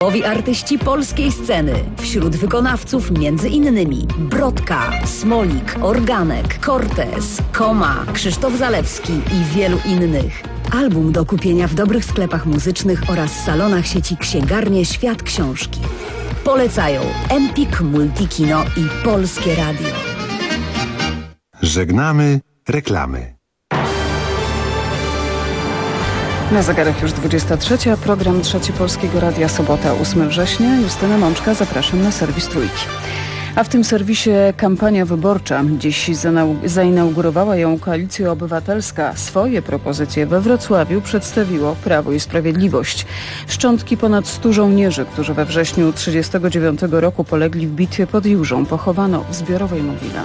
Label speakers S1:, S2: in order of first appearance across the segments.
S1: Nowi artyści polskiej sceny. Wśród wykonawców między innymi Brodka, Smolik, Organek, Cortez, Koma, Krzysztof Zalewski i wielu innych. Album do kupienia w dobrych sklepach muzycznych oraz salonach sieci Księgarnie Świat Książki. Polecają Empik, Multikino i Polskie Radio.
S2: Żegnamy reklamy.
S3: Na zegarach już 23, program Trzeci Polskiego Radia, sobota 8 września. Justyna Mączka, zapraszam na serwis Trójki. A w tym serwisie kampania wyborcza. Dziś zainaugurowała ją Koalicja Obywatelska. Swoje propozycje we Wrocławiu przedstawiło Prawo i Sprawiedliwość. Szczątki ponad 100 żołnierzy, którzy we wrześniu 1939 roku polegli w bitwie pod Jużą, pochowano w zbiorowej mogile.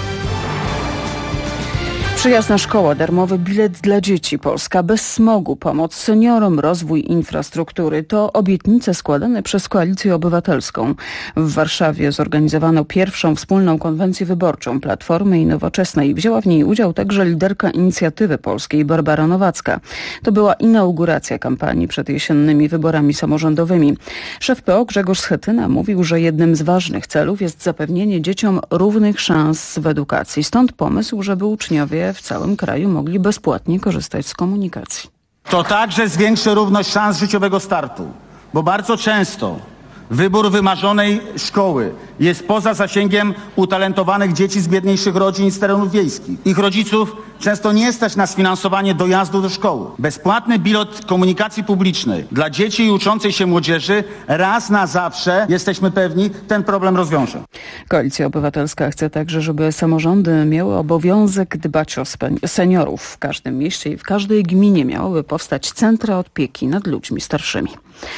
S3: Przyjazna szkoła, darmowy bilet dla dzieci, Polska bez smogu, pomoc seniorom, rozwój infrastruktury to obietnice składane przez Koalicję Obywatelską. W Warszawie zorganizowano pierwszą wspólną konwencję wyborczą Platformy i Nowoczesnej. Wzięła w niej udział także liderka Inicjatywy Polskiej Barbara Nowacka. To była inauguracja kampanii przed jesiennymi wyborami samorządowymi. Szef PO Grzegorz Schetyna mówił, że jednym z ważnych celów jest zapewnienie dzieciom równych szans w edukacji. Stąd pomysł, żeby uczniowie w całym kraju mogli bezpłatnie korzystać z komunikacji.
S4: To także zwiększy równość szans życiowego startu, bo bardzo często wybór wymarzonej szkoły jest poza zasięgiem utalentowanych dzieci z biedniejszych rodzin z terenów wiejskich. Ich rodziców często nie stać na sfinansowanie dojazdu do szkoły. Bezpłatny bilet komunikacji publicznej dla dzieci i uczącej się młodzieży raz na zawsze, jesteśmy pewni, ten problem rozwiąże.
S3: Koalicja Obywatelska chce także, żeby samorządy miały obowiązek dbać o seniorów. W każdym mieście i w każdej gminie miałyby powstać centra opieki nad ludźmi starszymi.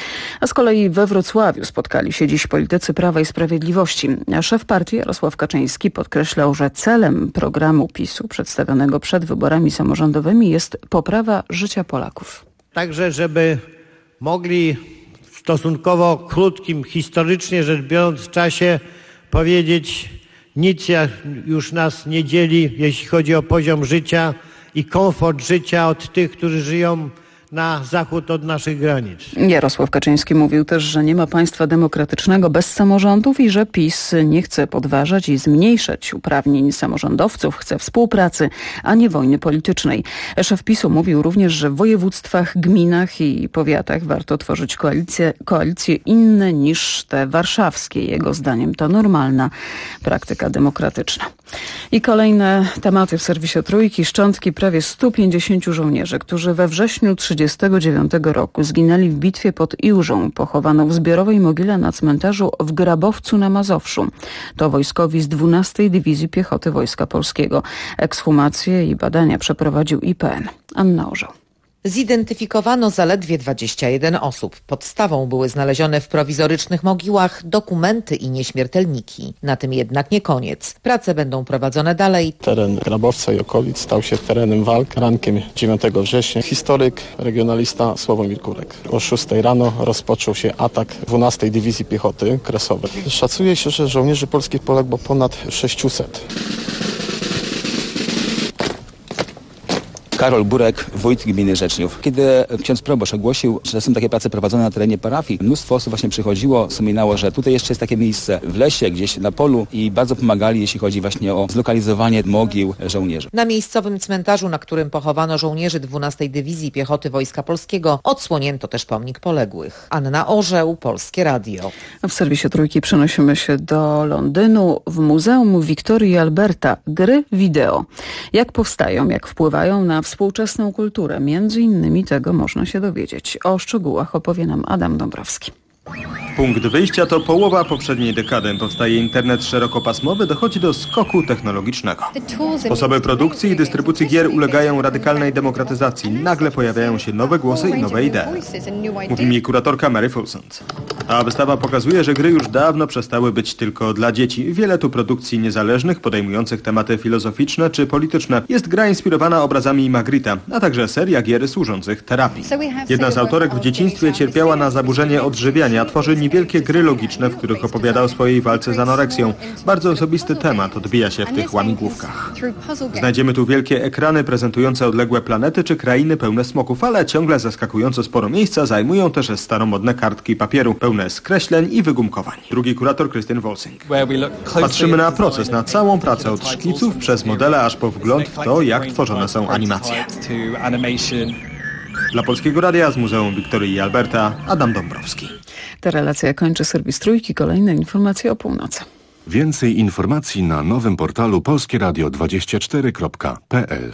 S3: A z kolei we Wrocławiu spotkali się dziś politycy Prawa i Sprawiedliwości. Szef partii Jarosław Kaczyński podkreślał, że celem programu PiS-u przedstawionego przed wyborami samorządowymi jest poprawa życia Polaków.
S5: Także, żeby mogli w stosunkowo krótkim, historycznie rzecz biorąc, czasie powiedzieć, nic już nas nie dzieli, jeśli chodzi o poziom życia i komfort życia od tych, którzy żyją na zachód od naszych granic.
S3: Jarosław Kaczyński mówił też, że nie ma państwa demokratycznego bez samorządów i że PiS nie chce podważać i zmniejszać uprawnień samorządowców, chce współpracy, a nie wojny politycznej. Szef PiS-u mówił również, że w województwach, gminach i powiatach warto tworzyć koalicje inne niż te warszawskie. Jego zdaniem to normalna praktyka demokratyczna. I kolejne tematy w serwisie Trójki. Szczątki prawie 150 żołnierzy, którzy we wrześniu 1939 roku zginęli w bitwie pod Jużą. Pochowano w zbiorowej mogile na cmentarzu w Grabowcu na Mazowszu. To wojskowi z 12. Dywizji Piechoty Wojska Polskiego. Ekshumacje i badania przeprowadził IPN. Anna Orzeł.
S6: Zidentyfikowano zaledwie 21 osób. Podstawą były znalezione w prowizorycznych mogiłach dokumenty i nieśmiertelniki. Na tym jednak nie koniec. Prace będą prowadzone dalej.
S7: Teren Grabowca i okolic stał się terenem walk. Rankiem 9 września historyk, regionalista Sławomir Kurek. O 6 rano rozpoczął się atak 12. Dywizji Piechoty Kresowej. Szacuje się, że żołnierzy polskich poległo ponad 600.
S8: Karol Burek, wójt gminy Rzeczniów. Kiedy ksiądz proboszcz ogłosił, że są takie prace prowadzone na terenie parafii, mnóstwo osób właśnie przychodziło, wspominało, że tutaj jeszcze jest takie miejsce w lesie, gdzieś na polu i bardzo pomagali, jeśli chodzi właśnie o zlokalizowanie mogił żołnierzy.
S6: Na miejscowym cmentarzu, na którym pochowano żołnierzy 12. Dywizji Piechoty Wojska Polskiego, odsłonięto też pomnik poległych. Anna Orzeł, Polskie Radio.
S3: A w serwisie Trójki przenosimy się do Londynu. W Muzeum Wiktorii i Alberta gry wideo. Jak powstają, jak wpływają na współczesną kulturę. Między innymi tego można się dowiedzieć. O szczegółach opowie nam Adam Dąbrowski.
S9: Punkt wyjścia to połowa poprzedniej dekady. Powstaje internet szerokopasmowy, dochodzi do skoku technologicznego. Sposoby produkcji i dystrybucji gier ulegają radykalnej demokratyzacji. Nagle pojawiają się nowe głosy i nowe idee. Mówi mi kuratorka Mary Fulsant. Ta wystawa pokazuje, że gry już dawno przestały być tylko dla dzieci. Wiele tu produkcji niezależnych, podejmujących tematy filozoficzne czy polityczne. Jest gra inspirowana obrazami Magritte, a także seria gier służących terapii. Jedna z autorek w dzieciństwie cierpiała na zaburzenie odżywiania. Tworzy niewielkie gry logiczne, w których opowiada o swojej walce z anoreksją. Bardzo osobisty temat odbija się w tych łamigłówkach. Znajdziemy tu wielkie ekrany prezentujące odległe planety czy krainy pełne smoków, ale ciągle zaskakująco sporo miejsca zajmują też staromodne kartki papieru, pełne pełne skreśleń i wygumkowań. Drugi kurator Christian Wolsing. Patrzymy na proces, na całą pracę od szkiców przez modele aż po wgląd w to, jak tworzone są animacje. Dla Polskiego Radia z Muzeum Wiktorii i Alberta Adam Dąbrowski.
S3: Ta relacja kończy serwis Trójki. Kolejne informacje o północy.
S2: Więcej informacji na nowym portalu polskieradio24.pl.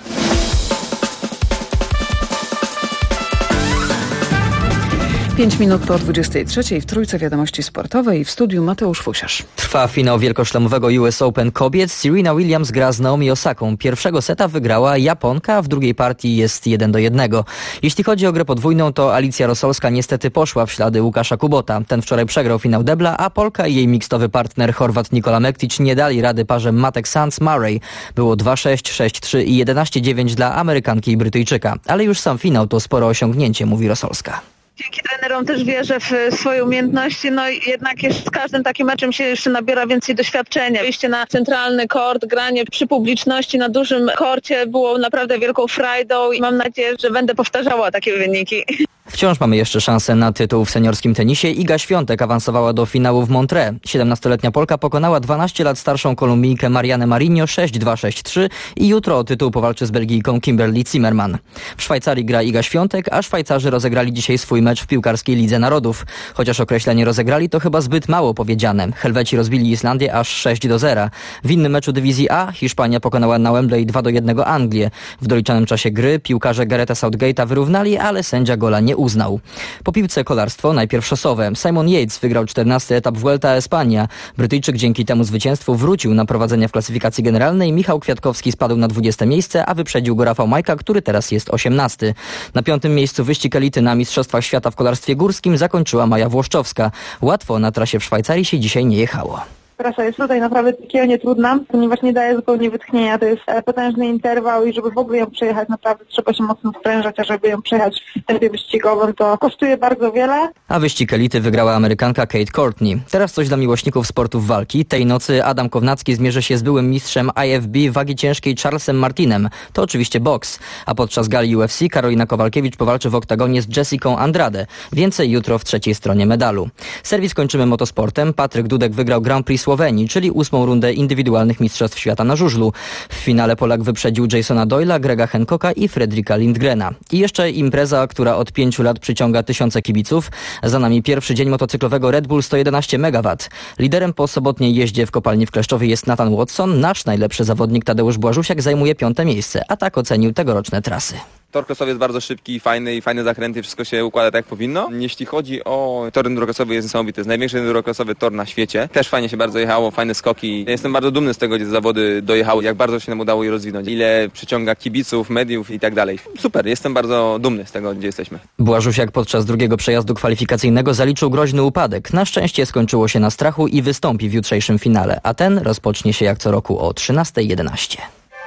S3: 5 minut po 23 w Trójce Wiadomości Sportowej, w studiu Mateusz Fusiarz.
S10: Trwa finał wielkoszlemowego US Open kobiet. Serena Williams gra z Naomi Osaką. Pierwszego seta wygrała Japonka, a w drugiej partii jest 1-1. Jeśli chodzi o grę podwójną, to Alicja Rosolska niestety poszła w ślady Łukasza Kubota. Ten wczoraj przegrał finał debla, a Polka i jej mikstowy partner Chorwat Nikola Mektić nie dali rady parze Matek-Sanz-Murray. Było 2-6, 6-3 i 11-9 dla Amerykanki i Brytyjczyka. Ale już sam finał to spore osiągnięcie, mówi Rosolska.
S11: Dzięki trenerom też wierzę w swoje umiejętności, no i jednak z każdym takim meczem się jeszcze nabiera więcej doświadczenia. Wyjście na centralny kort, granie przy publiczności na dużym korcie było naprawdę wielką frajdą i mam nadzieję, że będę powtarzała takie wyniki.
S10: Wciąż mamy jeszcze szansę na tytuł w seniorskim tenisie. Iga Świątek awansowała do finału w Montreux. 17-letnia Polka pokonała 12 lat starszą Kolumbijkę Marianę Marinho 6-2, 6-3 i jutro o tytuł powalczy z Belgijką Kimberly Zimmerman. W Szwajcarii gra Iga Świątek, a Szwajcarzy rozegrali dzisiaj swój mecz w piłkarskiej Lidze Narodów. Chociaż określenie rozegrali to chyba zbyt mało powiedziane. Helweci rozbili Islandię aż 6-0. W innym meczu dywizji A Hiszpania pokonała na Wembley 2-1 Anglię. W doliczonym czasie gry piłkarze Garetha Southgate'a wyrównali, ale sędzia gola nie uznał. Po piłce kolarstwo, najpierw szosowe. Simon Yates wygrał 14. etap Vuelta a España. Brytyjczyk dzięki temu zwycięstwu wrócił na prowadzenie w klasyfikacji generalnej. Michał Kwiatkowski spadł na 20. miejsce, a wyprzedził go Rafał Majka, który teraz jest 18. Na 5. miejscu wyścig elity na Mistrzostwach Świata w kolarstwie górskim zakończyła Maja Włoszczowska. Łatwo na trasie w Szwajcarii się dzisiaj nie jechało.
S11: Trasa jest tutaj naprawdę piekielnie trudna, ponieważ nie daje zupełnie wytchnienia. To jest potężny interwał i żeby w ogóle ją przejechać, naprawdę trzeba się mocno sprężać, a żeby ją przejechać w tempie wyścigowym, to kosztuje bardzo wiele.
S10: A wyścig elity wygrała Amerykanka Kate Courtney. Teraz coś dla miłośników sportów walki. Tej nocy Adam Kownacki zmierzy się z byłym mistrzem IFB wagi ciężkiej Charlesem Martinem. To oczywiście boks. A podczas gali UFC Karolina Kowalkiewicz powalczy w oktagonie z Jessicą Andrade. Więcej jutro w trzeciej stronie medalu. Serwis kończymy motosportem. Patryk Dudek wygrał Grand Prix Słowenii, czyli 8. rundę indywidualnych mistrzostw świata na żużlu. W finale Polak wyprzedził Jasona Doyle'a, Grega Hancocka i Fredrika Lindgrena. I jeszcze impreza, która od 5 lat przyciąga tysiące kibiców. Za nami pierwszy dzień motocyklowego Red Bull 111 MW. Liderem po sobotniej jeździe w kopalni w Kleszczowie jest Nathan Watson. Nasz najlepszy zawodnik Tadeusz Błażusiak zajmuje 5. miejsce, a tak ocenił tegoroczne trasy.
S12: Tor krosowy jest bardzo szybki, fajne zakręty, wszystko się układa tak jak powinno. Jeśli chodzi o tor endurokrosowy, jest niesamowity. To jest największy endurokrosowy tor na świecie. Też fajnie się bardzo jechało, fajne skoki. Jestem bardzo dumny z tego, gdzie zawody dojechały, jak bardzo się nam udało je rozwinąć. Ile przyciąga kibiców, mediów i tak dalej. Super, jestem bardzo dumny z tego, gdzie jesteśmy.
S10: Błażusiak podczas drugiego przejazdu kwalifikacyjnego zaliczył groźny upadek. Na szczęście skończyło się na strachu i wystąpi w jutrzejszym finale, a ten rozpocznie się jak co roku o 13:11.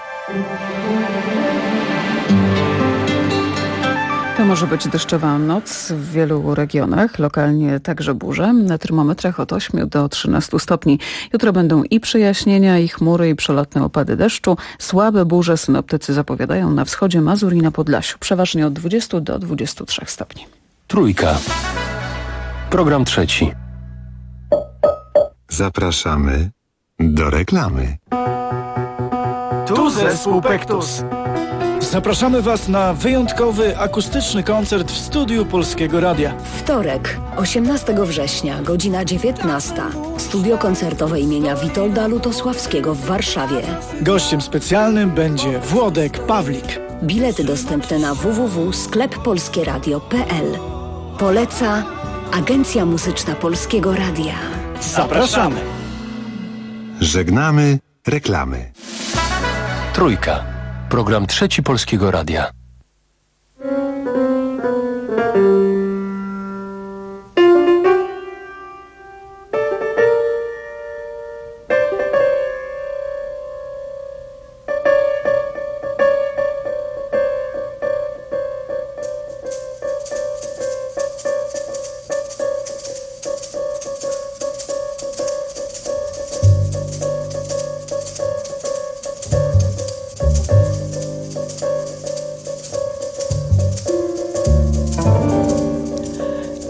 S3: To może być deszczowa noc w wielu regionach, lokalnie także burze. Na termometrach od 8 do 13 stopni. Jutro będą i przejaśnienia, i chmury, i przelotne opady deszczu. Słabe burze synoptycy zapowiadają na wschodzie Mazur i na Podlasiu. Przeważnie od 20 do 23 stopni.
S2: Trójka. Program trzeci. Zapraszamy do reklamy.
S13: Tu zespół Pektus. Zapraszamy Was na wyjątkowy akustyczny koncert w studiu Polskiego Radia.
S1: Wtorek, 18 września, godzina 19. Studio koncertowe imienia Witolda Lutosławskiego w Warszawie.
S13: Gościem specjalnym będzie Włodek Pawlik.
S1: Bilety dostępne na www.skleppolskieradio.pl. Poleca Agencja Muzyczna Polskiego Radia.
S13: Zapraszamy.
S2: Żegnamy reklamy.
S14: Trójka. Program trzeci Polskiego Radia.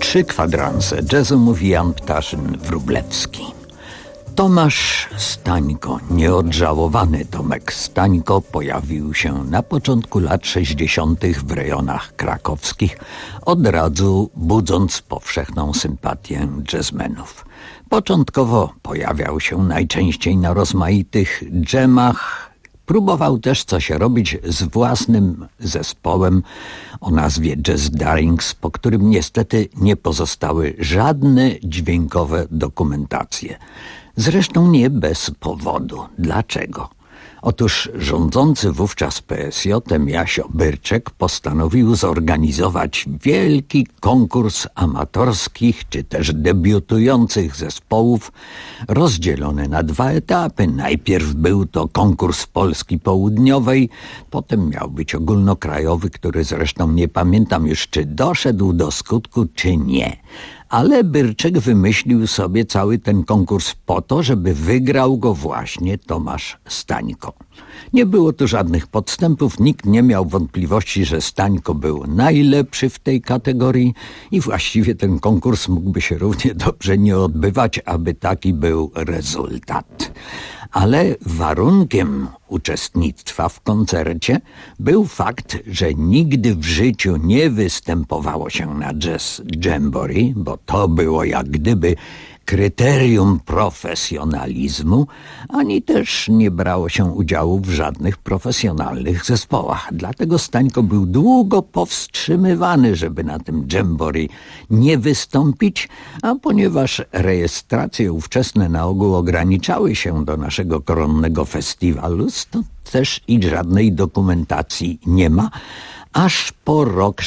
S15: 3 kwadranse jazzu, mówi Jan Ptaszyn-Wróblewski. Tomasz Stańko, nieodżałowany Tomek Stańko, pojawił się na początku lat 60. w rejonach krakowskich, od razu budząc powszechną sympatię jazzmenów. Początkowo pojawiał się najczęściej na rozmaitych dżemach. Próbował też coś robić z własnym zespołem o nazwie Jazz Darlings, po którym niestety nie pozostały żadne dźwiękowe dokumentacje. Zresztą nie bez powodu. Dlaczego? Otóż rządzący wówczas PSJ-em Jasio Byrczek postanowił zorganizować wielki konkurs amatorskich czy też debiutujących zespołów rozdzielony na 2 etapy. Najpierw był to konkurs Polski Południowej, potem miał być ogólnokrajowy, który zresztą nie pamiętam już, czy doszedł do skutku, czy nie. Ale Byrczek wymyślił sobie cały ten konkurs po to, żeby wygrał go właśnie Tomasz Stańko. Nie było tu żadnych podstępów, nikt nie miał wątpliwości, że Stańko był najlepszy w tej kategorii i właściwie ten konkurs mógłby się równie dobrze nie odbywać, aby taki był rezultat. Ale warunkiem uczestnictwa w koncercie był fakt, że nigdy w życiu nie występowało się na Jazz Jamboree, bo to było jak gdyby kryterium profesjonalizmu, ani też nie brało się udziału w żadnych profesjonalnych zespołach. Dlatego Stańko był długo powstrzymywany, żeby na tym Jamboree nie wystąpić, a ponieważ rejestracje ówczesne na ogół ograniczały się do naszego koronnego festiwalu, to też i żadnej dokumentacji nie ma, aż po rok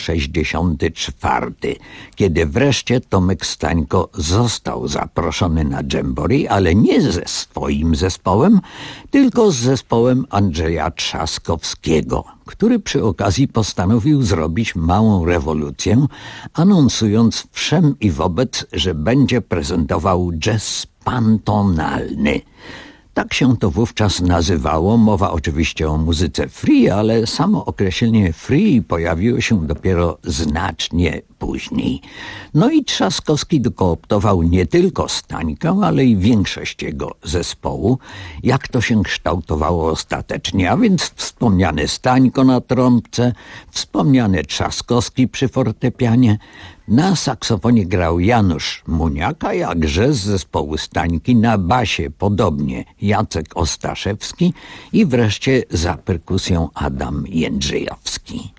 S15: 64, kiedy wreszcie Tomek Stańko został zaproszony na Jamboree, ale nie ze swoim zespołem, tylko z zespołem Andrzeja Trzaskowskiego, który przy okazji postanowił zrobić małą rewolucję, anonsując wszem i wobec, że będzie prezentował jazz pantonalny. Tak się to wówczas nazywało. Mowa oczywiście o muzyce free, ale samo określenie free pojawiło się dopiero znacznie później. No i Trzaskowski dokooptował nie tylko Stańkę, ale i większość jego zespołu. Jak to się kształtowało ostatecznie? A więc wspomniany Stańko na trąbce, wspomniany Trzaskowski przy fortepianie. Na saksofonie grał Janusz Muniaka, jakże z zespołu Stańki na basie podobnie Jacek Ostaszewski i wreszcie za perkusją Adam Jędrzejowski.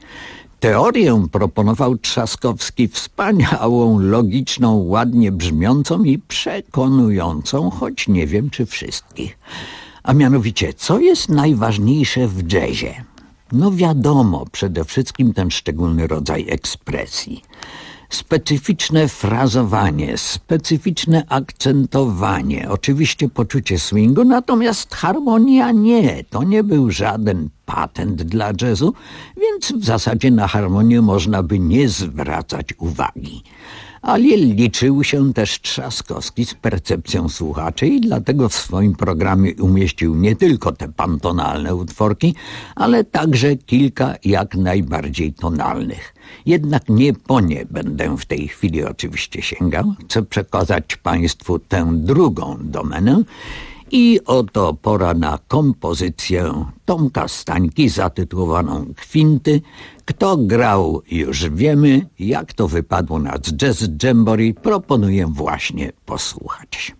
S15: Teorię proponował Trzaskowski wspaniałą, logiczną, ładnie brzmiącą i przekonującą, choć nie wiem czy wszystkich. A mianowicie, co jest najważniejsze w jazzie? No wiadomo, przede wszystkim ten szczególny rodzaj ekspresji. Specyficzne frazowanie, specyficzne akcentowanie, oczywiście poczucie swingu, natomiast harmonia nie. To nie był żaden patent dla jazzu, więc w zasadzie na harmonię można by nie zwracać uwagi. Ale liczył się też Trzaskowski z percepcją słuchaczy i dlatego w swoim programie umieścił nie tylko te pantonalne utworki, ale także kilka jak najbardziej tonalnych. Jednak nie po nie będę w tej chwili oczywiście sięgał. Chcę przekazać Państwu tę drugą domenę. I oto pora na kompozycję Tomka Stańki zatytułowaną Kwinty. Kto grał, już wiemy. Jak to wypadło na Jazz Jamboree, proponuję właśnie posłuchać.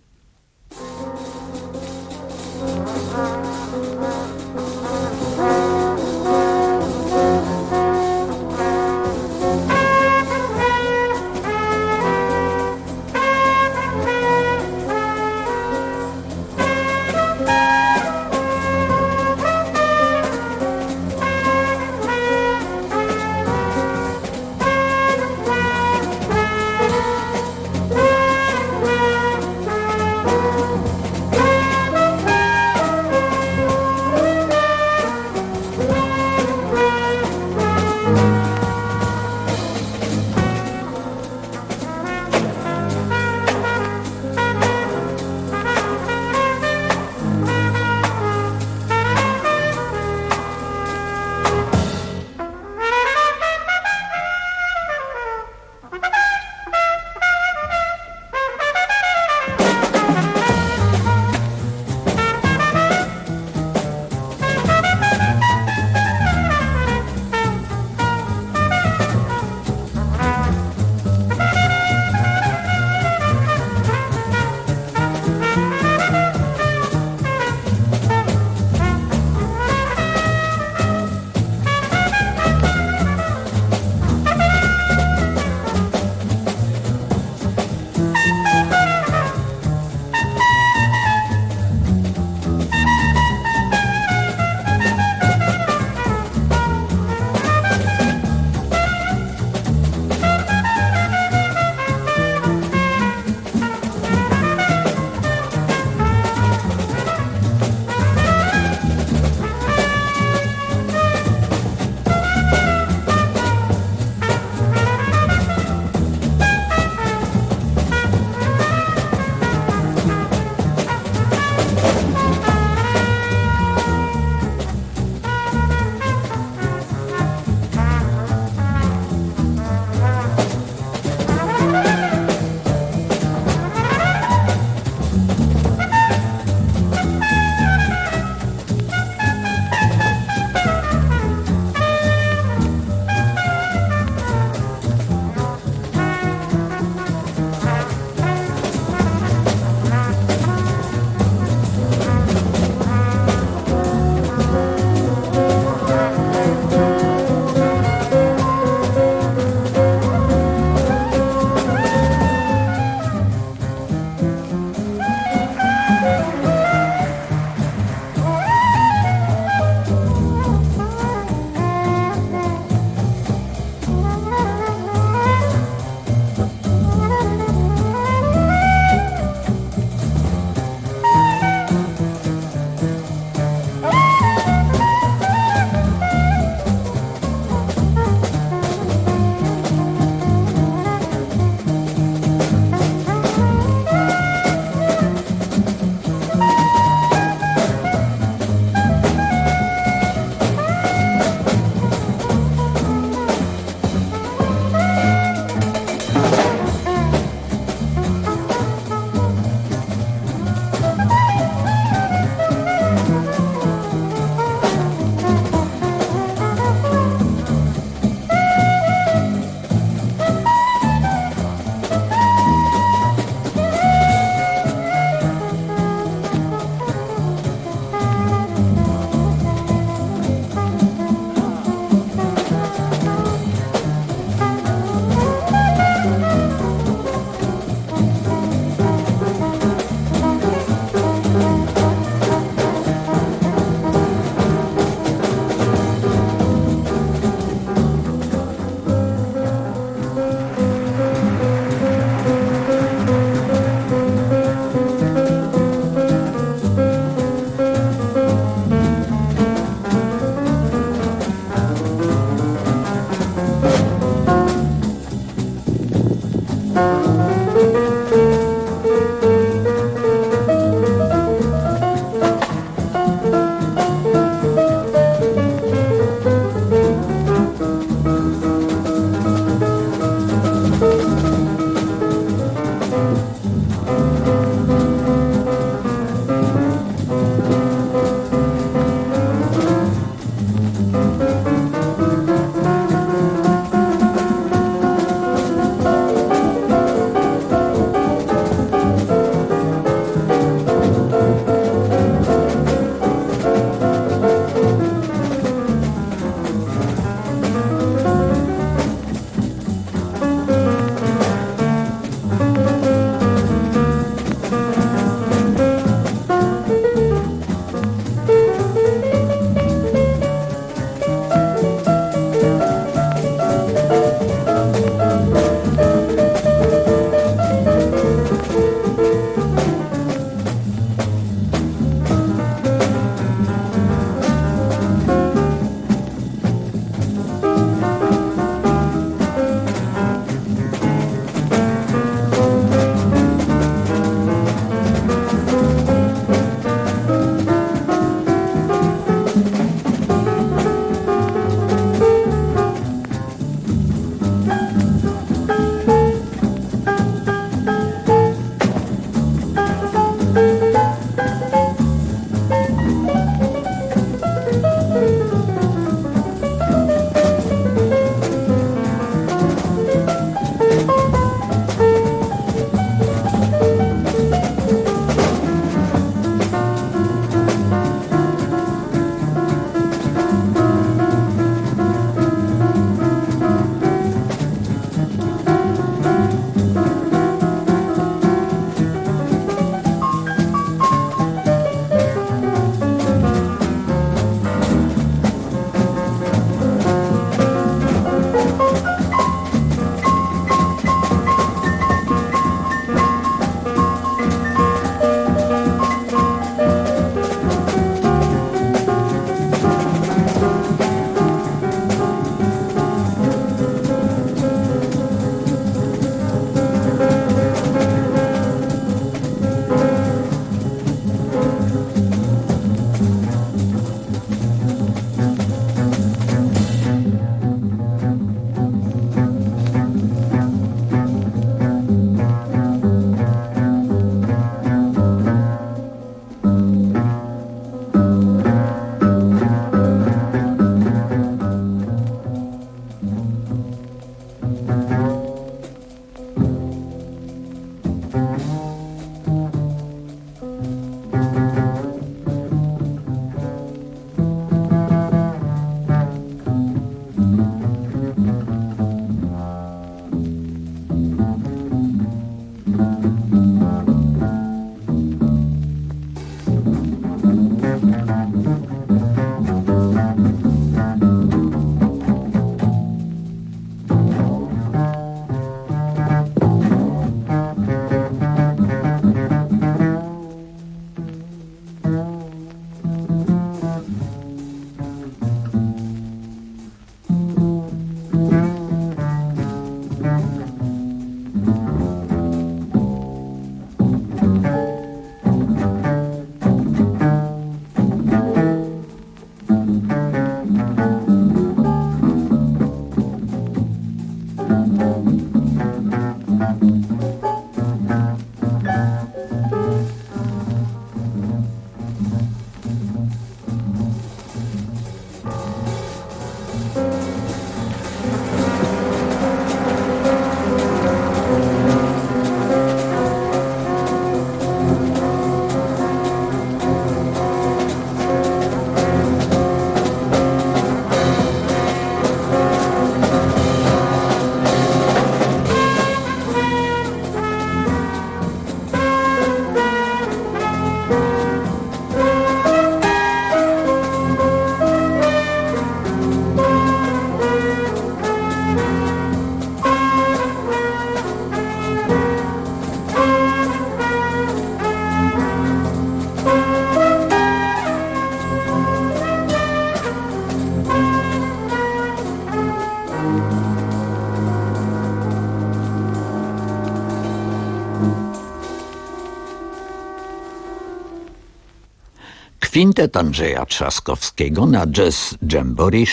S15: Kwintet Andrzeja Trzaskowskiego na Jazz Jamboree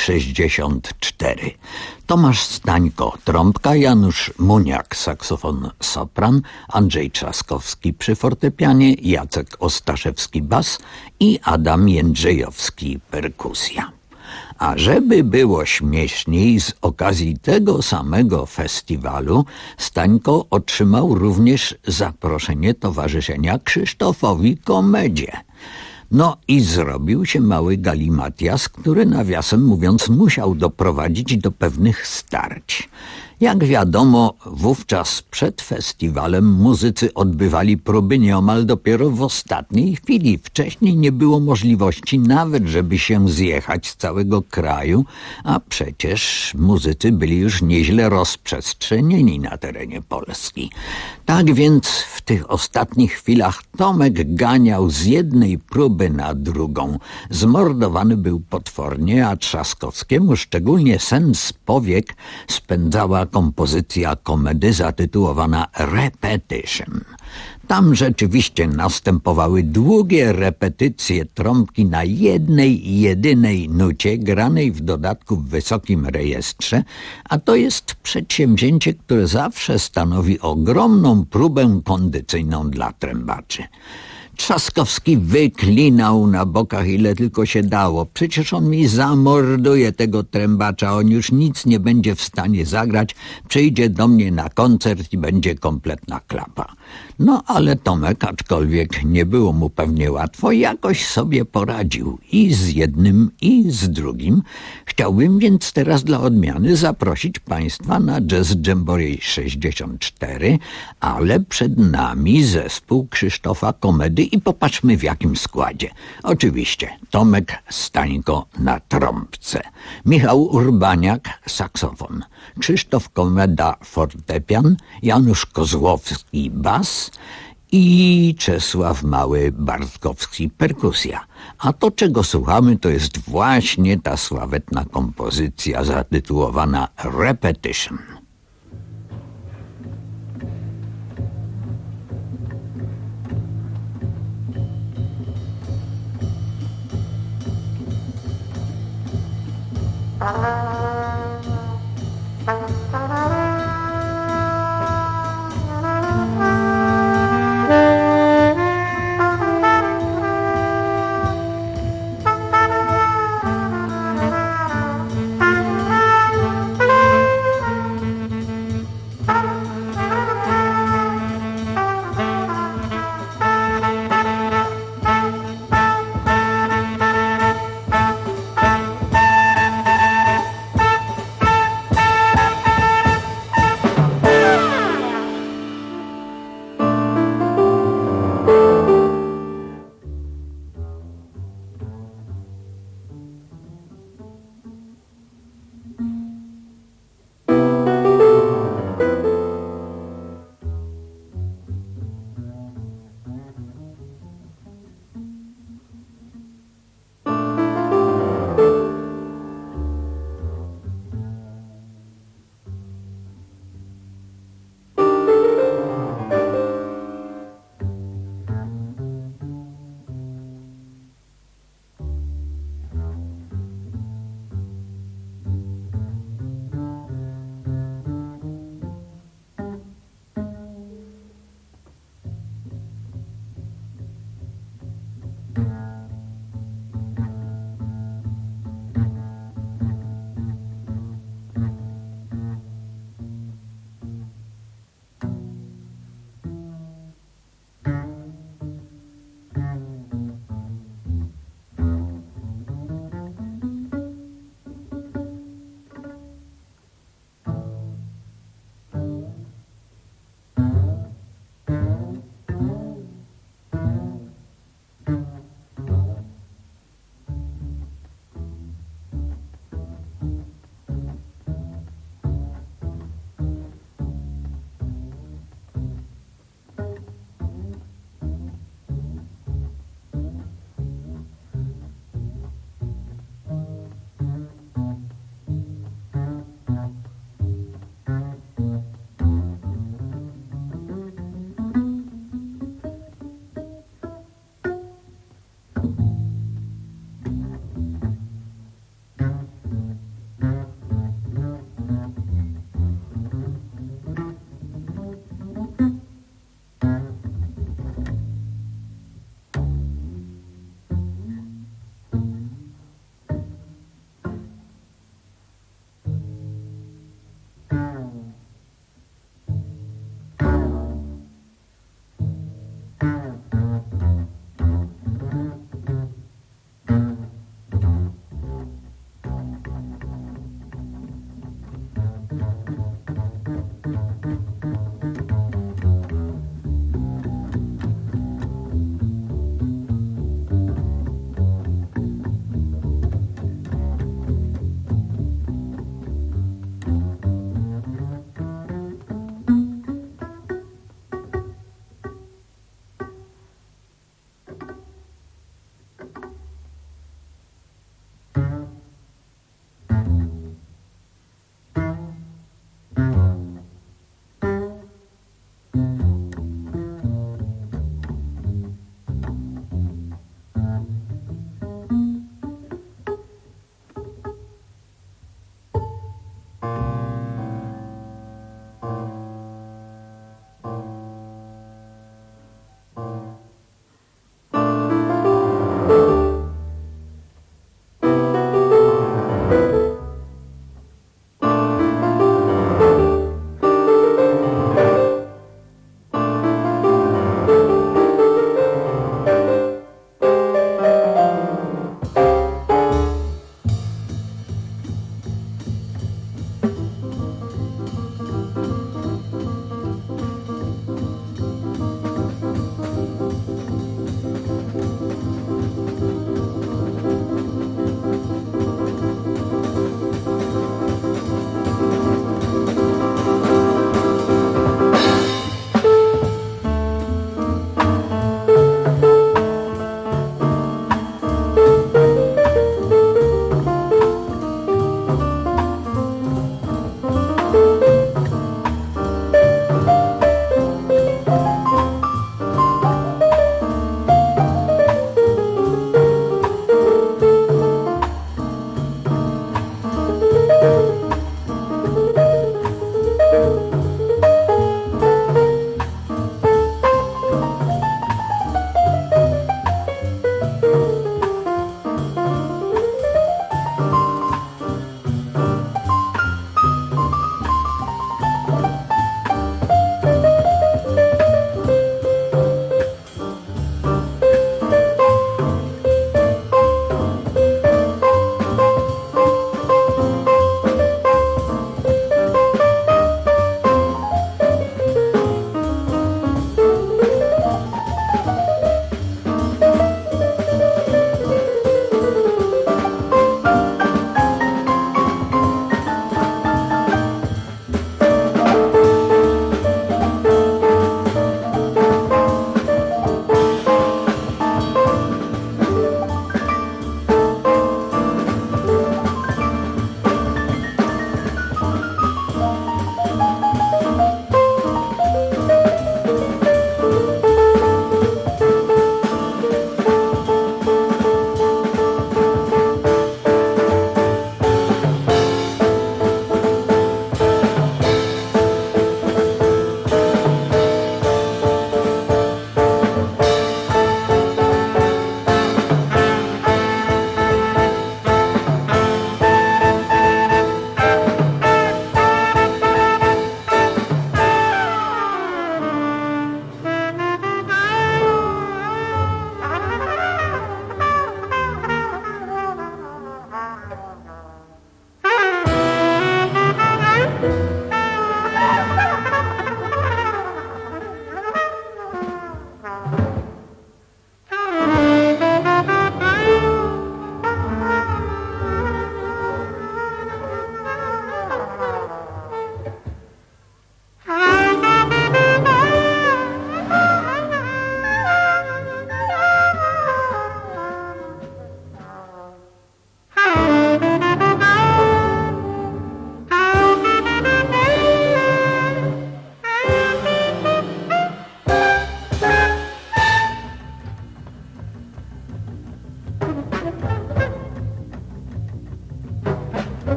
S15: 64. Tomasz Stańko, trąbka, Janusz Muniak, saksofon sopran, Andrzej Trzaskowski przy fortepianie, Jacek Ostaszewski bas i Adam Jędrzejowski perkusja. A żeby było śmieszniej, z okazji tego samego festiwalu Stańko otrzymał również zaproszenie towarzyszenia Krzysztofowi Komedzie. No i zrobił się mały galimatias, który nawiasem mówiąc musiał doprowadzić do pewnych starć. Jak wiadomo, wówczas przed festiwalem muzycy odbywali próby nieomal dopiero w ostatniej chwili. Wcześniej nie było możliwości nawet, żeby się zjechać z całego kraju, a przecież muzycy byli już nieźle rozprzestrzenieni na terenie Polski. Tak więc w tych ostatnich chwilach Tomek ganiał z jednej próby na drugą. Zmordowany był potwornie, a Trzaskowskiemu szczególnie sen z powiek spędzała kompozycja komedy zatytułowana Repetition. Tam rzeczywiście następowały długie repetycje trąbki na jednej jedynej nucie, granej w dodatku w wysokim rejestrze, a to jest przedsięwzięcie, które zawsze stanowi ogromną próbę kondycyjną dla trębaczy. Trzaskowski wyklinał na bokach ile tylko się dało. Przecież on mi zamorduje tego trębacza, on już nic nie będzie w stanie zagrać, przyjdzie do mnie na koncert i będzie kompletna klapa. No ale Tomek, aczkolwiek nie było mu pewnie łatwo, jakoś sobie poradził i z jednym i z drugim. Chciałbym więc teraz dla odmiany zaprosić Państwa na Jazz Jamboree 64, ale przed nami zespół Krzysztofa Komedy i popatrzmy w jakim składzie. Oczywiście Tomek Stańko na trąbce, Michał Urbaniak saksofon, Krzysztof Komeda fortepian, Janusz Kozłowski bas i Czesław Mały-Bartkowski perkusja. A to, czego słuchamy, to jest właśnie ta sławetna kompozycja zatytułowana Repetition.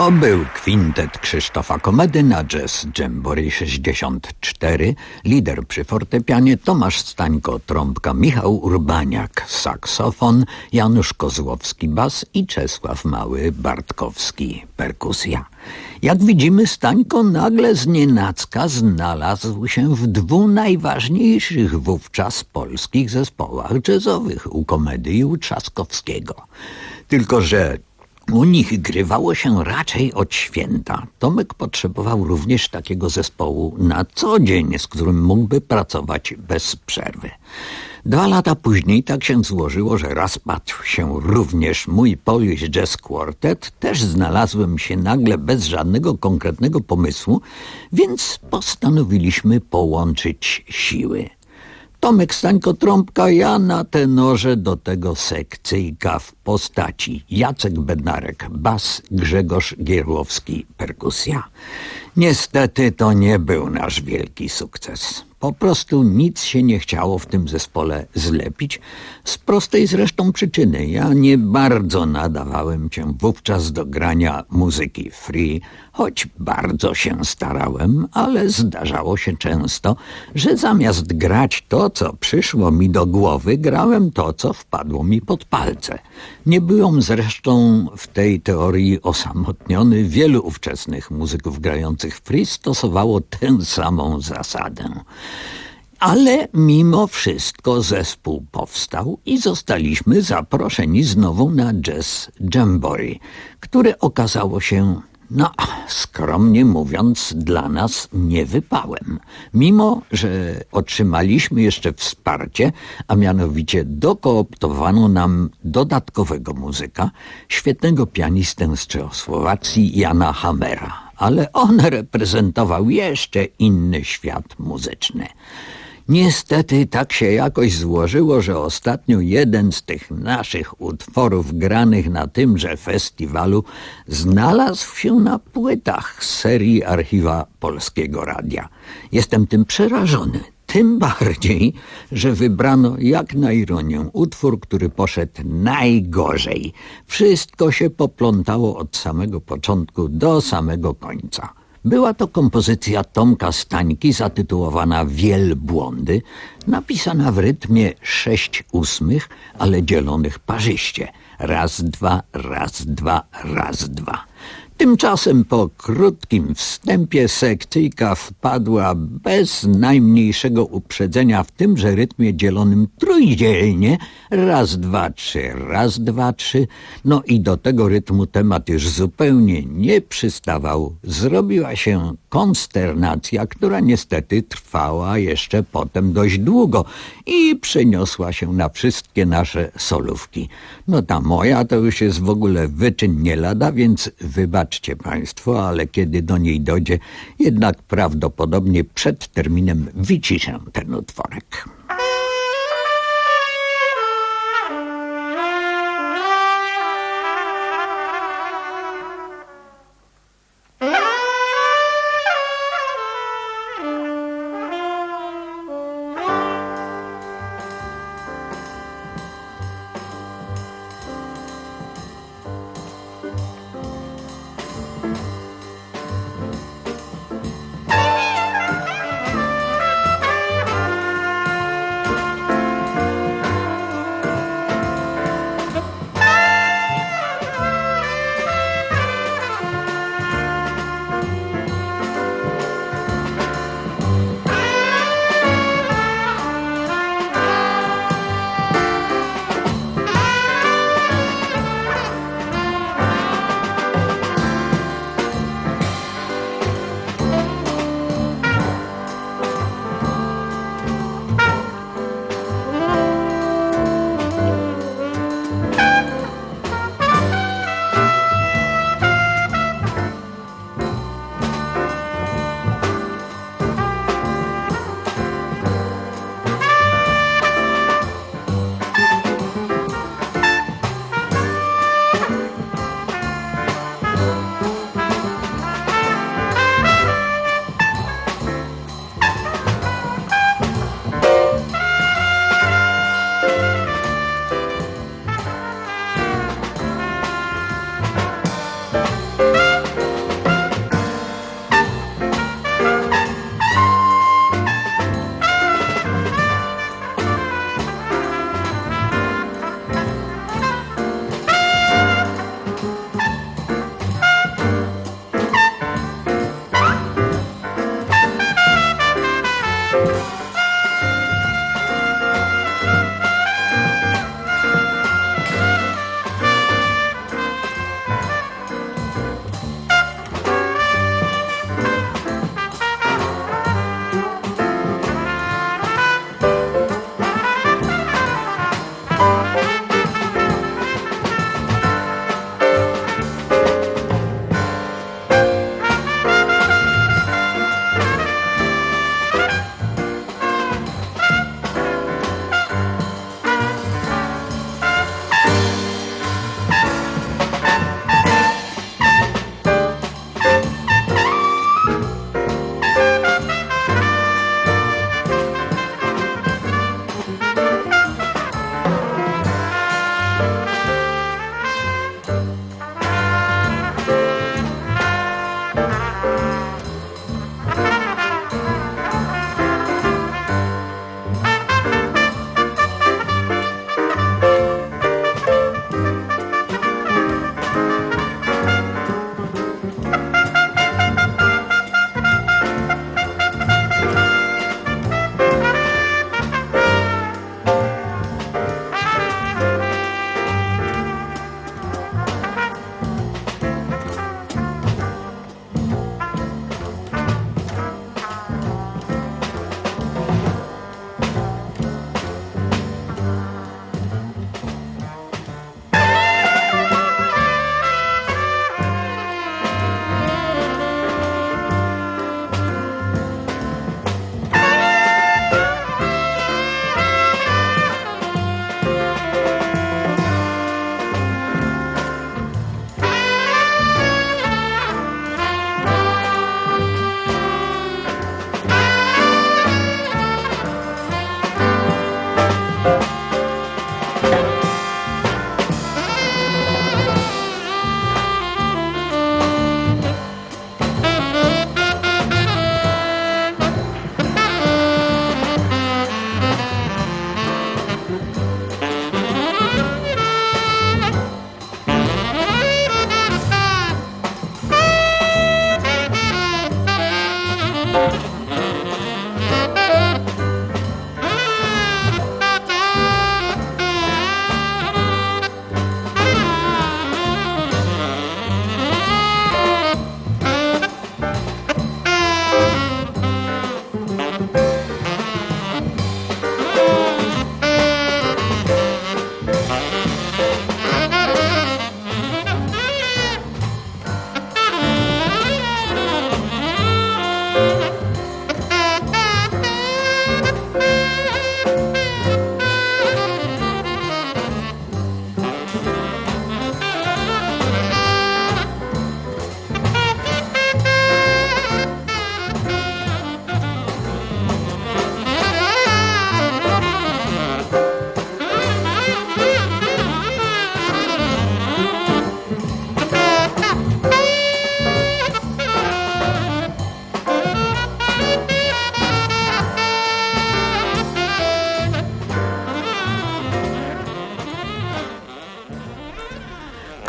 S15: To był kwintet Krzysztofa Komedy na Jazz Jamboree 64, lider przy fortepianie Tomasz Stańko trąbka, Michał Urbaniak saksofon, Janusz Kozłowski bas i Czesław Mały-Bartkowski perkusja. Jak widzimy, Stańko nagle znienacka znalazł się w 2 najważniejszych wówczas polskich zespołach jazzowych, u Komedy i u Trzaskowskiego. Tylko że u nich grywało się raczej od święta. Tomek potrzebował również takiego zespołu na co dzień, z którym mógłby pracować bez przerwy. 2 lata później tak się złożyło, że rozpadł się również mój Polish Jazz Quartet. Też znalazłem się nagle bez żadnego konkretnego pomysłu, więc postanowiliśmy połączyć siły. Tomek Stańko trąbka, ja na tenorze, do tego sekcyjka w postaci Jacek Bednarek bas, Grzegorz Gierłowski perkusja. Niestety to nie był nasz wielki sukces. Po prostu nic się nie chciało w tym zespole zlepić, z prostej zresztą przyczyny. Ja nie bardzo nadawałem się wówczas do grania muzyki free, choć bardzo się starałem, ale zdarzało się często, że zamiast grać to, co przyszło mi do głowy, grałem to, co wpadło mi pod palce. Nie byłem zresztą w tej teorii osamotniony. Wielu ówczesnych muzyków grających free stosowało tę samą zasadę. Ale mimo wszystko zespół powstał i zostaliśmy zaproszeni znowu na Jazz Jamboree, które okazało się, skromnie mówiąc, dla nas niewypałem. Mimo że otrzymaliśmy jeszcze wsparcie, a mianowicie dokooptowano nam dodatkowego muzyka, świetnego pianistę z Czechosłowacji Jana Hammera. Ale on reprezentował jeszcze inny świat muzyczny. Niestety tak się jakoś złożyło, że ostatnio jeden z tych naszych utworów granych na tymże festiwalu znalazł się na płytach z serii Archiwa Polskiego Radia. Jestem tym przerażony. Tym bardziej, że wybrano jak na ironię utwór, który poszedł najgorzej. Wszystko się poplątało od samego początku do samego końca. Była to kompozycja Tomka Stańki zatytułowana Wielbłądy, napisana w rytmie 6/8, ale dzielonych parzyście. Raz, dwa, raz, dwa, raz, dwa. Tymczasem po krótkim wstępie sekcyjka wpadła bez najmniejszego uprzedzenia w tymże rytmie dzielonym trójdzielnie. Raz, dwa, trzy, raz, dwa, trzy. No i do tego rytmu temat już zupełnie nie przystawał. Zrobiła się konsternacja, która niestety trwała jeszcze potem dość długo i przeniosła się na wszystkie nasze solówki. No ta moja to już jest w ogóle wyczyn nie lada, więc wybaczcie państwo, ale kiedy do niej dojdzie, jednak prawdopodobnie przed terminem wyciszę ten utworek.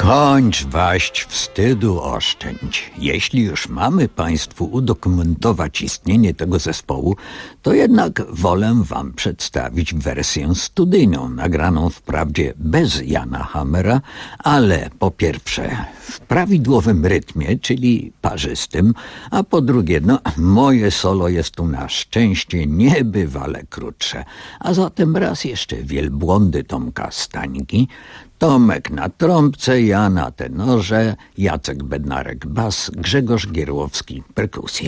S15: Kończ waść, wstydu oszczędź. Jeśli już mamy państwu udokumentować istnienie tego zespołu, to jednak wolę wam przedstawić wersję studyjną, nagraną wprawdzie bez Jana Hammera, ale po pierwsze w prawidłowym rytmie, czyli parzystym, a po drugie, moje solo jest tu na szczęście niebywale krótsze, a zatem raz jeszcze wielbłądy Tomka Stańki, Tomek na trąbce, ja na tenorze, Jacek Bednarek bas, Grzegorz Gierłowski perkusja.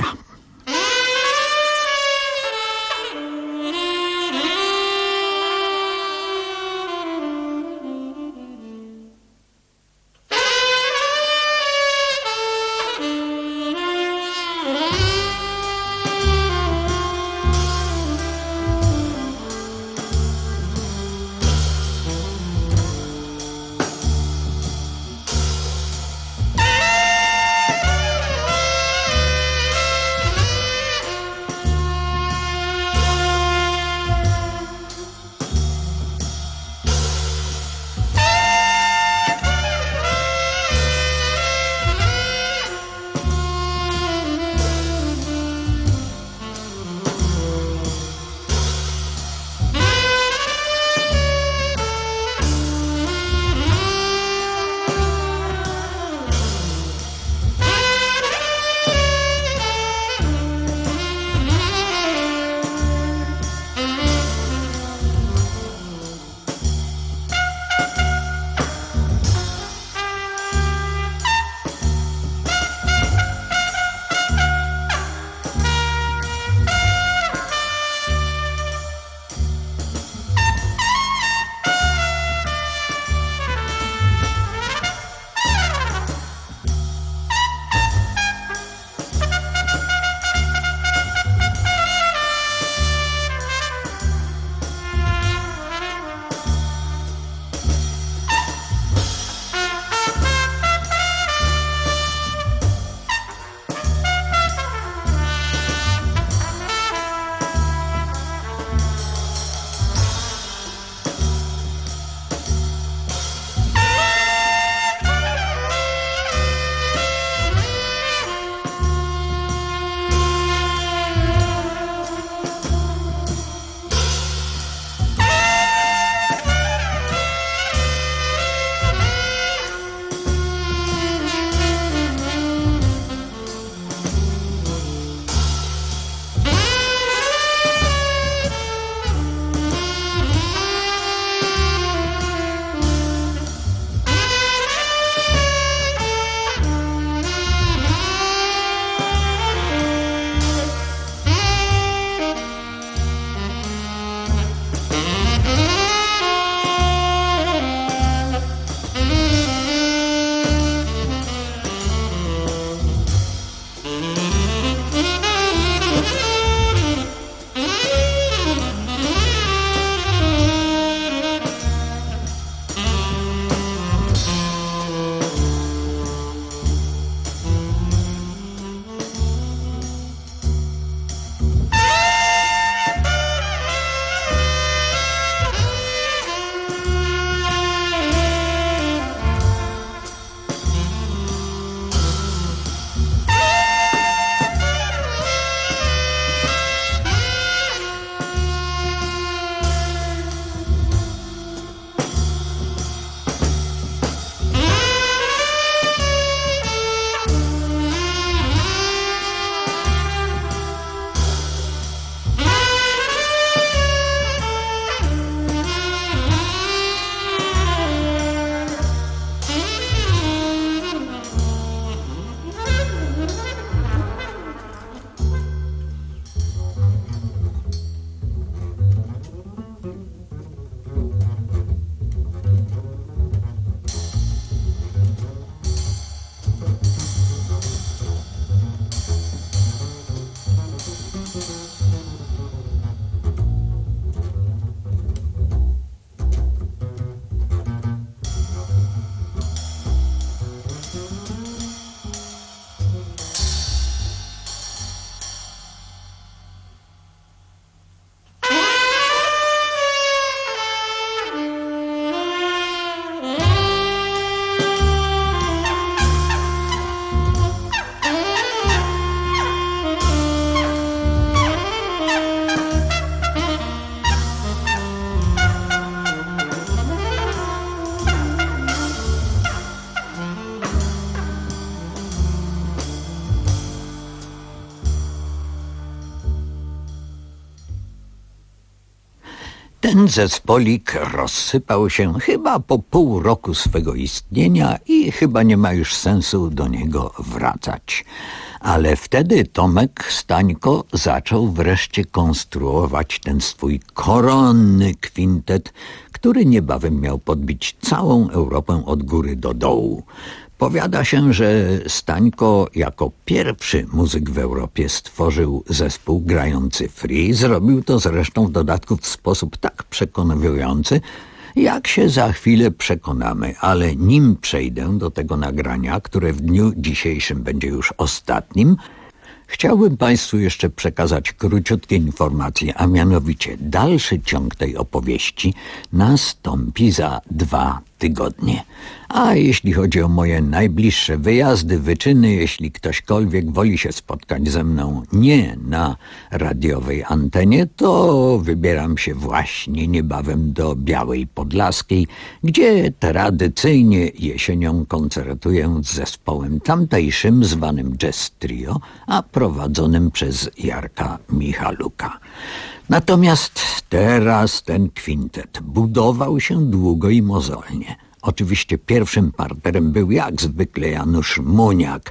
S15: Ten zespolik rozsypał się chyba po pół roku swego istnienia i chyba nie ma już sensu do niego wracać. Ale wtedy Tomek Stańko zaczął wreszcie konstruować ten swój koronny kwintet, który niebawem miał podbić całą Europę od góry do dołu. Powiada się, że Stańko jako pierwszy muzyk w Europie stworzył zespół grający free. Zrobił to zresztą w dodatku w sposób tak przekonujący, jak się za chwilę przekonamy, ale nim przejdę do tego nagrania, które w dniu dzisiejszym będzie już ostatnim, chciałbym Państwu jeszcze przekazać króciutkie informacje, a mianowicie dalszy ciąg tej opowieści nastąpi za 2 tygodnie. A jeśli chodzi o moje najbliższe wyjazdy, wyczyny, jeśli ktośkolwiek woli się spotkać ze mną nie na radiowej antenie, to wybieram się właśnie niebawem do Białej Podlaskiej, gdzie tradycyjnie jesienią koncertuję z zespołem tamtejszym zwanym Jazz Trio, a prowadzonym przez Jarka Michaluka. Natomiast teraz ten kwintet budował się długo i mozolnie. Oczywiście pierwszym partnerem był jak zwykle Janusz Muniak,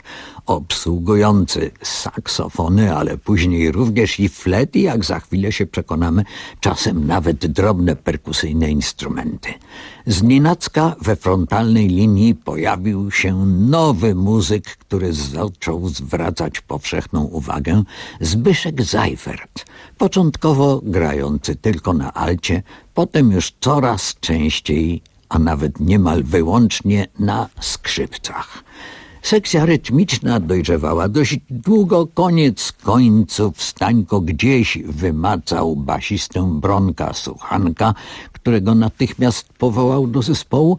S15: obsługujący saksofony, ale później również i flety, jak za chwilę się przekonamy, czasem nawet drobne perkusyjne instrumenty. Znienacka we frontalnej linii pojawił się nowy muzyk, który zaczął zwracać powszechną uwagę, Zbyszek Seifert. Początkowo grający tylko na alcie, potem już coraz częściej, a nawet niemal wyłącznie na skrzypcach. Sekcja rytmiczna dojrzewała dość długo, koniec końców Stańko gdzieś wymacał basistę Bronka Suchanka, którego natychmiast powołał do zespołu,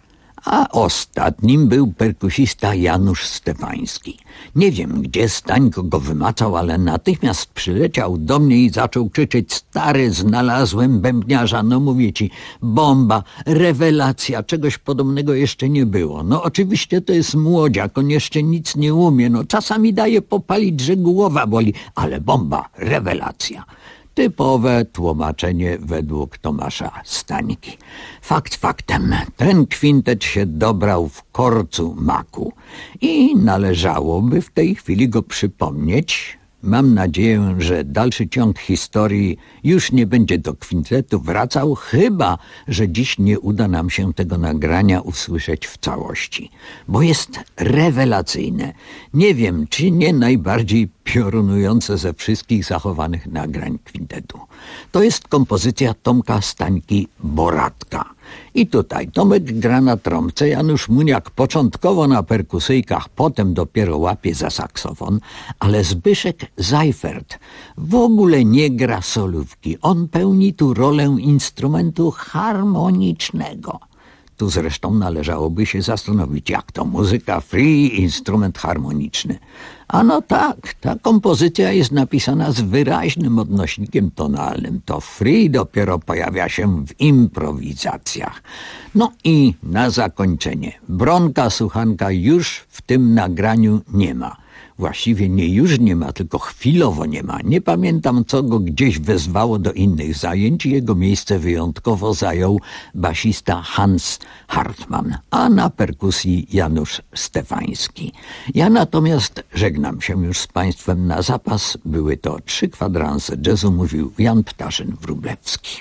S15: a ostatnim był perkusista Janusz Stefański. Nie wiem, gdzie Stańko go wymacał, ale natychmiast przyleciał do mnie i zaczął krzyczeć: stary, znalazłem bębniarza, no mówię ci, bomba, rewelacja, czegoś podobnego jeszcze nie było. No oczywiście to jest młodziak, on jeszcze nic nie umie, no czasami daje popalić, że głowa boli, ale bomba, rewelacja. Typowe tłumaczenie według Tomasza Stańki. Fakt faktem, ten kwintet się dobrał w korcu maku i należałoby w tej chwili go przypomnieć. Mam nadzieję, że dalszy ciąg historii już nie będzie do kwintetu wracał, chyba że dziś nie uda nam się tego nagrania usłyszeć w całości, bo jest rewelacyjne. Nie wiem, czy nie najbardziej piorunujące ze wszystkich zachowanych nagrań kwintetu. To jest kompozycja Tomka Stańki Boratka. I tutaj Tomek gra na trąbce, Janusz Muniak początkowo na perkusyjkach, potem dopiero łapie za saksofon, ale Zbyszek Seifert w ogóle nie gra solówki. On pełni tu rolę instrumentu harmonicznego. Tu zresztą należałoby się zastanowić, jak to muzyka free, instrument harmoniczny. A no tak, ta kompozycja jest napisana z wyraźnym odnośnikiem tonalnym. To free dopiero pojawia się w improwizacjach. No i na zakończenie. Bronka Suchanka już w tym nagraniu nie ma. Właściwie nie już nie ma, tylko chwilowo nie ma. Nie pamiętam, co go gdzieś wezwało do innych zajęć. Jego miejsce wyjątkowo zajął basista Hans Hartmann, a na perkusji Janusz Stefański. Ja natomiast żegnam się już z Państwem na zapas. Były to 3 kwadranse jazzu, mówił Jan Ptaszyn-Wróblewski.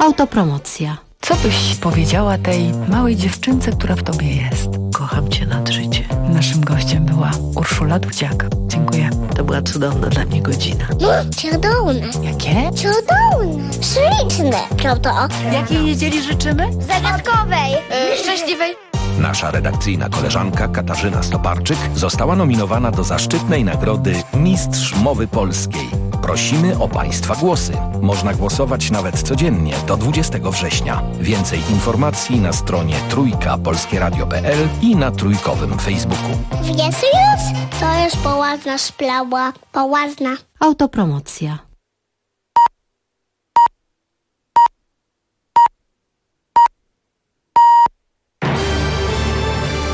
S16: Autopromocja.
S17: Co byś powiedziała tej małej dziewczynce, która w tobie jest?
S16: Kocham cię nad życie.
S17: Naszym gościem była Urszula Dudziak. Dziękuję.
S16: To była cudowna dla mnie godzina.
S18: Cudowne.
S17: Jakie?
S18: Cudowne. Śliczne. Co to?
S17: Jakiej niedzieli życzymy?
S18: Zagadkowej. Szczęśliwej.
S19: Nasza redakcyjna koleżanka Katarzyna Stoparczyk została nominowana do zaszczytnej nagrody Mistrz Mowy Polskiej. Prosimy o Państwa głosy. Można głosować nawet codziennie do 20 września. Więcej informacji na stronie trójkapolskieradio.pl i na trójkowym Facebooku.
S18: Wiesz już? To jest poważna sprawa. Poważna.
S16: Autopromocja.